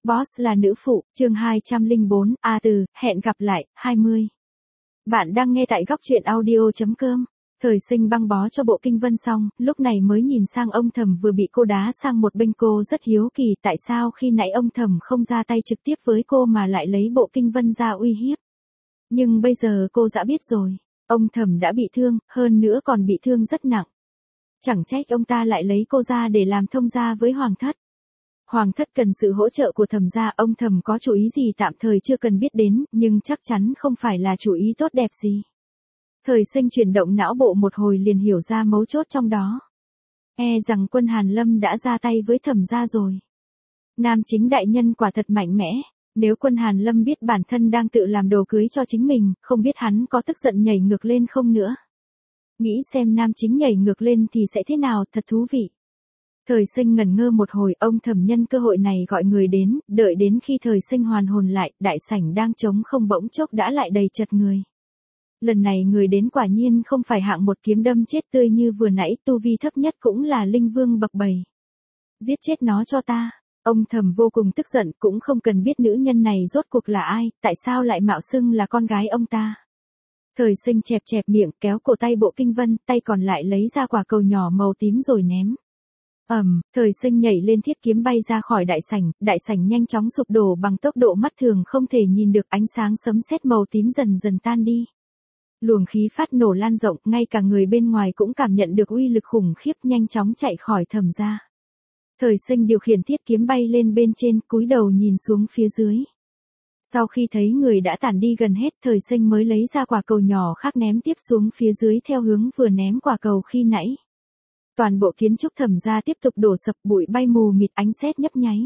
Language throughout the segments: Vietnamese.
Boss là nữ phụ, chương 204, A từ, hẹn gặp lại, 20. Bạn đang nghe tại góc truyện audio.com. Thời Sinh băng bó cho Bộ Kinh Vân xong, lúc này mới nhìn sang ông Thẩm vừa bị cô đá sang một bên. Cô rất hiếu kỳ tại sao khi nãy ông Thẩm không ra tay trực tiếp với cô mà lại lấy Bộ Kinh Vân ra uy hiếp. Nhưng bây giờ cô đã biết rồi, ông Thẩm đã bị thương, hơn nữa còn bị thương rất nặng. Chẳng trách ông ta lại lấy cô ra để làm thông gia với Hoàng thất. Hoàng thất cần sự hỗ trợ của Thẩm gia, ông Thẩm có chủ ý gì tạm thời chưa cần biết đến, nhưng chắc chắn không phải là chủ ý tốt đẹp gì. Thời Sinh chuyển động não bộ một hồi liền hiểu ra mấu chốt trong đó. Rằng quân Hàn Lâm đã ra tay với Thẩm gia rồi. Nam chính đại nhân quả thật mạnh mẽ, nếu quân Hàn Lâm biết bản thân đang tự làm đồ cưới cho chính mình, không biết hắn có tức giận nhảy ngược lên không nữa. Nghĩ xem nam chính nhảy ngược lên thì sẽ thế nào, thật thú vị. Thời Sinh ngẩn ngơ một hồi, ông Thẩm nhân cơ hội này gọi người đến, đợi đến khi Thời Sinh hoàn hồn lại, đại sảnh đang trống không bỗng chốc đã lại đầy chật người. Lần này người đến quả nhiên không phải hạng một kiếm đâm chết tươi như vừa nãy, tu vi thấp nhất cũng là linh vương bậc 7. Giết chết nó cho ta. Ông Thẩm vô cùng tức giận, cũng không cần biết nữ nhân này rốt cuộc là ai, tại sao lại mạo xưng là con gái ông ta. Thời Sinh chẹp chẹp miệng, kéo cổ tay Bộ Kinh Vân, tay còn lại lấy ra quả cầu nhỏ màu tím rồi ném. Thời Sinh nhảy lên thiết kiếm bay ra khỏi đại sảnh nhanh chóng sụp đổ bằng tốc độ mắt thường không thể nhìn được, ánh sáng sấm sét màu tím dần dần tan đi. Luồng khí phát nổ lan rộng, ngay cả người bên ngoài cũng cảm nhận được uy lực khủng khiếp, nhanh chóng chạy khỏi Thẩm gia. Thời Sinh điều khiển thiết kiếm bay lên bên trên, cúi đầu nhìn xuống phía dưới. Sau khi thấy người đã tản đi gần hết, Thời Sinh mới lấy ra quả cầu nhỏ khác ném tiếp xuống phía dưới theo hướng vừa ném quả cầu khi nãy. Toàn bộ kiến trúc Thẩm gia tiếp tục đổ sập, bụi bay mù mịt, ánh sét nhấp nháy.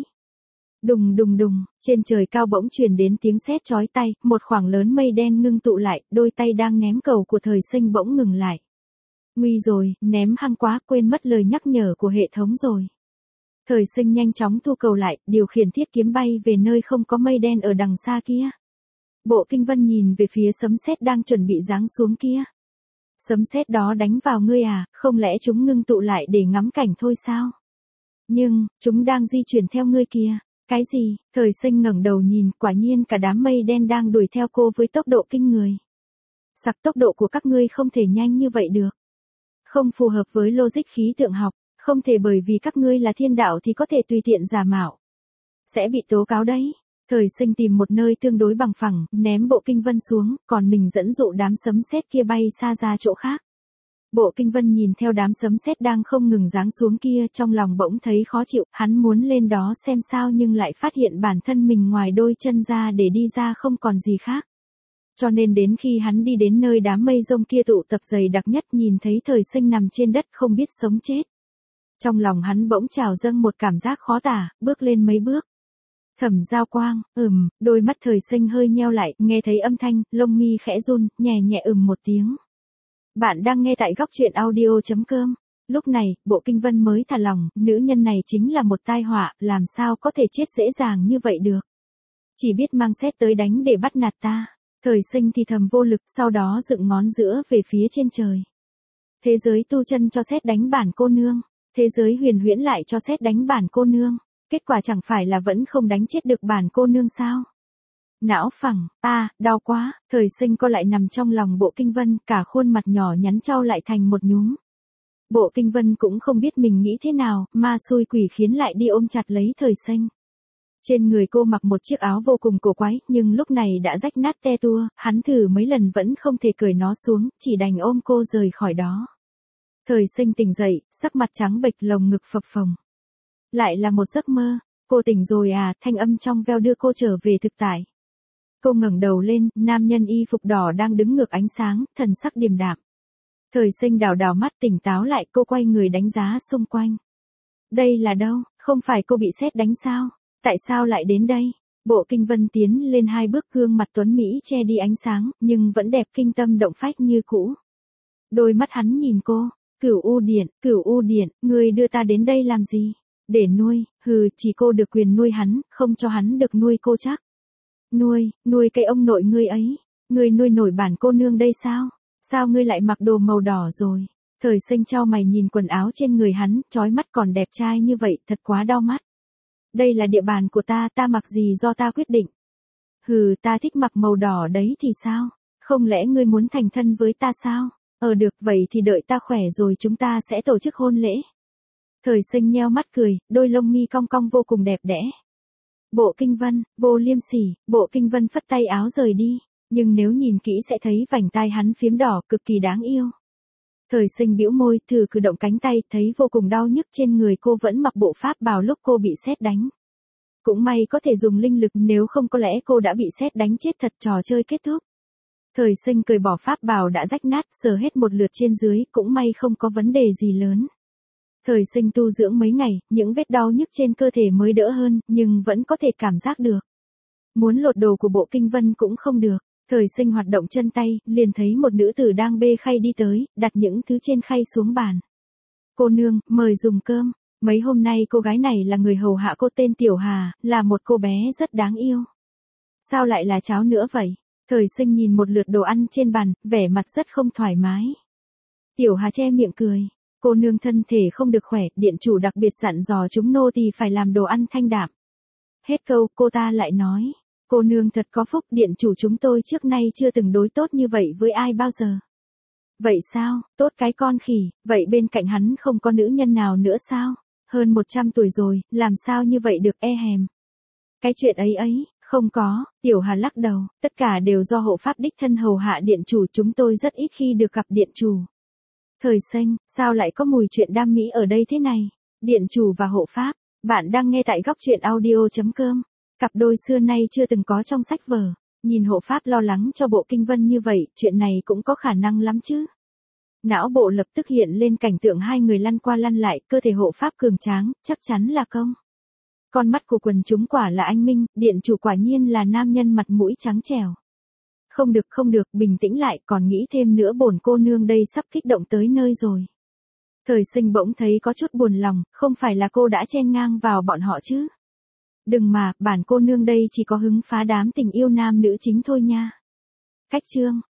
Đùng đùng đùng, trên trời cao bỗng truyền đến tiếng sét chói tai, một khoảng lớn mây đen ngưng tụ lại, đôi tay đang ném cầu của Thời Sinh bỗng ngừng lại. Nguy rồi, ném hăng quá, quên mất lời nhắc nhở của hệ thống rồi. Thời Sinh nhanh chóng thu cầu lại, điều khiển thiết kiếm bay về nơi không có mây đen ở đằng xa kia. Bộ Kinh Vân nhìn về phía sấm sét đang chuẩn bị giáng xuống kia. Sấm sét đó đánh vào ngươi à, không lẽ chúng ngưng tụ lại để ngắm cảnh thôi sao? Nhưng, chúng đang di chuyển theo ngươi kìa. Cái gì? Thời Sinh ngẩng đầu nhìn, quả nhiên cả đám mây đen đang đuổi theo cô với tốc độ kinh người. Sặc, tốc độ của các ngươi không thể nhanh như vậy được. Không phù hợp với logic khí tượng học, không thể bởi vì các ngươi là thiên đạo thì có thể tùy tiện giả mạo. Sẽ bị tố cáo đấy. Thời Sinh tìm một nơi tương đối bằng phẳng, ném Bộ Kinh Vân xuống, còn mình dẫn dụ đám sấm sét kia bay xa ra chỗ khác. Bộ Kinh Vân nhìn theo đám sấm sét đang không ngừng giáng xuống kia, trong lòng bỗng thấy khó chịu, hắn muốn lên đó xem sao nhưng lại phát hiện bản thân mình ngoài đôi chân ra để đi ra không còn gì khác. Cho nên đến khi hắn đi đến nơi đám mây rông kia tụ tập dày đặc nhất, nhìn thấy Thời Sinh nằm trên đất không biết sống chết. Trong lòng hắn bỗng trào dâng một cảm giác khó tả, bước lên mấy bước. Thẩm Giao Quang, đôi mắt Thời Sinh hơi nheo lại, nghe thấy âm thanh, lông mi khẽ run, nhẹ nhẹ một tiếng. Bạn đang nghe tại góc truyện audio.com. Lúc này, Bộ Kinh Vân mới thả lòng, nữ nhân này chính là một tai họa, làm sao có thể chết dễ dàng như vậy được. Chỉ biết mang sét tới đánh để bắt nạt ta. Thời Sinh thì thầm vô lực, sau đó dựng ngón giữa về phía trên trời. Thế giới tu chân cho sét đánh bản cô nương, thế giới huyền huyễn lại cho sét đánh bản cô nương. Kết quả chẳng phải là vẫn không đánh chết được bản cô nương sao? Não phẳng, đau quá, Thời Sinh co lại nằm trong lòng Bộ Kinh Vân, cả khuôn mặt nhỏ nhắn trao lại thành một nhúm. Bộ Kinh Vân cũng không biết mình nghĩ thế nào, ma xui quỷ khiến lại đi ôm chặt lấy Thời Sinh. Trên người cô mặc một chiếc áo vô cùng cổ quái, nhưng lúc này đã rách nát te tua, hắn thử mấy lần vẫn không thể cởi nó xuống, chỉ đành ôm cô rời khỏi đó. Thời Sinh tỉnh dậy, sắc mặt trắng bệch, lồng ngực phập phồng. Lại là một giấc mơ, cô tỉnh rồi à, thanh âm trong veo đưa cô trở về thực tại. Cô ngẩng đầu lên, nam nhân y phục đỏ đang đứng ngược ánh sáng, thần sắc điềm đạm. Thời Sinh đảo đảo mắt tỉnh táo lại, cô quay người đánh giá xung quanh. Đây là đâu, không phải cô bị sét đánh sao? Tại sao lại đến đây? Bộ Kinh Vân tiến lên 2 bước, gương mặt tuấn Mỹ che đi ánh sáng, nhưng vẫn đẹp kinh tâm động phách như cũ. Đôi mắt hắn nhìn cô, Cửu U Điện, ngươi đưa ta đến đây làm gì? Để nuôi, chỉ cô được quyền nuôi hắn, không cho hắn được nuôi cô chắc. Nuôi cái ông nội ngươi ấy, ngươi nuôi nổi bản cô nương đây sao? Sao ngươi lại mặc đồ màu đỏ rồi? Thời Sinh chau mày nhìn quần áo trên người hắn, chói mắt, còn đẹp trai như vậy, thật quá đau mắt. Đây là địa bàn của ta mặc gì do ta quyết định. Hừ, ta thích mặc màu đỏ đấy thì sao? Không lẽ ngươi muốn thành thân với ta sao? Được, vậy thì đợi ta khỏe rồi chúng ta sẽ tổ chức hôn lễ. Thời Sinh nheo mắt cười, đôi lông mi cong cong vô cùng đẹp đẽ. Bộ Kinh Vân, Vô Liêm Sỉ, Bộ Kinh Vân phất tay áo rời đi, nhưng nếu nhìn kỹ sẽ thấy vành tai hắn phiếm đỏ cực kỳ đáng yêu. Thời Sinh bĩu môi, thử cử động cánh tay, thấy vô cùng đau nhức trên người cô vẫn mặc bộ pháp bào lúc cô bị sét đánh. Cũng may có thể dùng linh lực, nếu không có lẽ cô đã bị sét đánh chết thật, trò chơi kết thúc. Thời Sinh cởi bỏ pháp bào đã rách nát, sờ hết một lượt trên dưới, cũng may không có vấn đề gì lớn. Thời Sinh tu dưỡng mấy ngày, những vết đau nhức trên cơ thể mới đỡ hơn, nhưng vẫn có thể cảm giác được. Muốn lột đồ của Bộ Kinh Vân cũng không được. Thời Sinh hoạt động chân tay, liền thấy một nữ tử đang bê khay đi tới, đặt những thứ trên khay xuống bàn. Cô nương, mời dùng cơm. Mấy hôm nay cô gái này là người hầu hạ cô, tên Tiểu Hà, là một cô bé rất đáng yêu. Sao lại là cháo nữa vậy? Thời Sinh nhìn một lượt đồ ăn trên bàn, vẻ mặt rất không thoải mái. Tiểu Hà che miệng cười. Cô nương thân thể không được khỏe, điện chủ đặc biệt dặn dò chúng nô tỳ phải làm đồ ăn thanh đạm. Hết câu, cô ta lại nói. Cô nương thật có phúc, điện chủ chúng tôi trước nay chưa từng đối tốt như vậy với ai bao giờ. Vậy sao, tốt cái con khỉ, vậy bên cạnh hắn không có nữ nhân nào nữa sao? Hơn 100 tuổi rồi, làm sao như vậy được, hèm. Cái chuyện ấy, không có, Tiểu Hà lắc đầu, tất cả đều do hộ pháp đích thân hầu hạ điện chủ, chúng tôi rất ít khi được gặp điện chủ. Thời Sinh, sao lại có mùi chuyện đam mỹ ở đây thế này? Điện chủ và hộ pháp, bạn đang nghe tại goctruyện.audio.com. Cặp đôi xưa nay chưa từng có trong sách vở. Nhìn hộ pháp lo lắng cho Bộ Kinh Vân như vậy, chuyện này cũng có khả năng lắm chứ. Não bộ lập tức hiện lên cảnh tượng hai người lăn qua lăn lại, cơ thể hộ pháp cường tráng, chắc chắn là công. Con mắt của quần chúng quả là anh minh, điện chủ quả nhiên là nam nhân mặt mũi trắng trẻo. Không được, bình tĩnh lại, còn nghĩ thêm nữa, bổn cô nương đây sắp kích động tới nơi rồi. Thời Sinh bỗng thấy có chút buồn lòng, không phải là cô đã chen ngang vào bọn họ chứ. Đừng mà, bản cô nương đây chỉ có hứng phá đám tình yêu nam nữ chính thôi nha. Cách chương